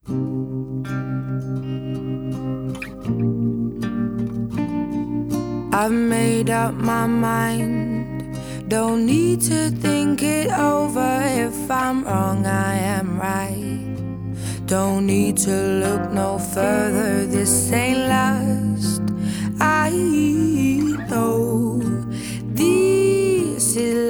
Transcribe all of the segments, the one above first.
I've made up my mind, don't need to think it over. If I'm wrong, I am right. Don't need to look no further, this ain't last. I know this is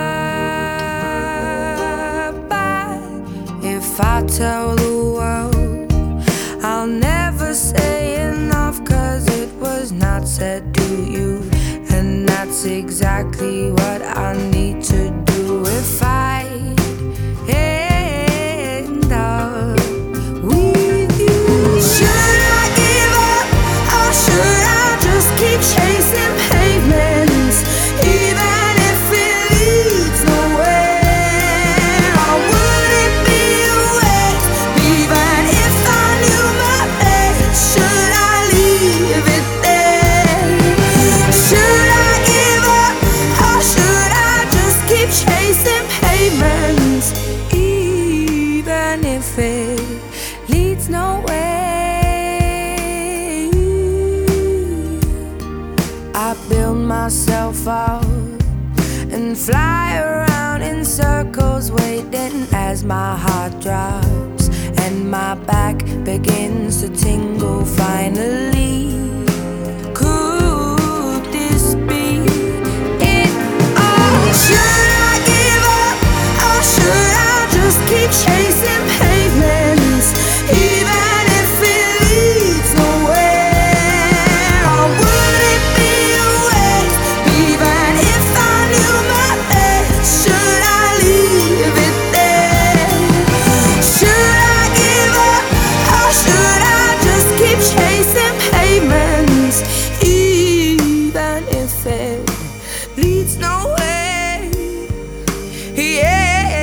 love, but if I tell the world, I'll never say enough, 'cause it was not said to you, and that's exactly what I need to do if I end up with you. Should I give up, or should I just keep chasing pavements, even if it leads nowhere? Or would it be a waste, even if I knew my place? Should I leave it there? Should I give up, or should I just keep chasing pavements, even if it leads nowhere? I build myself up and fly around in circles, waiting as my heart drops and my back begins to tingle. Finally, could this be it all? Should I give up, or should I just keep chasing pavements, even if it leads nowhere? Or would it be a waste, even if I knew my place? Should I leave it there? Should I give up, or should I just keep chasing pavements, even if it leads nowhere? Yeah.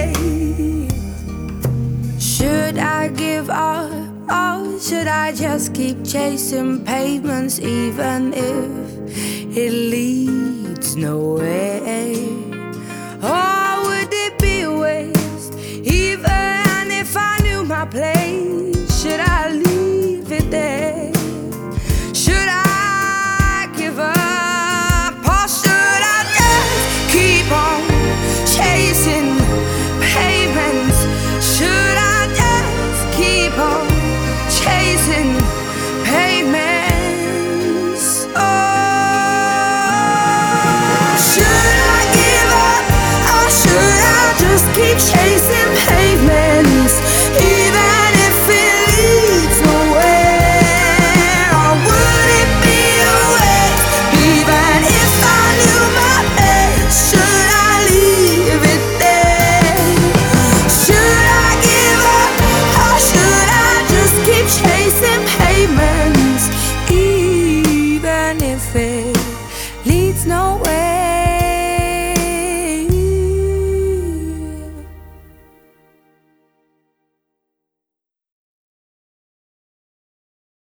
Should I give up, or should I just keep chasing pavements, even if it leads nowhere? Or would it be a waste, even if I knew my place? Should I leave it there? Should I give up, or should I just keep on chasing pavements? Should I just keep on chasing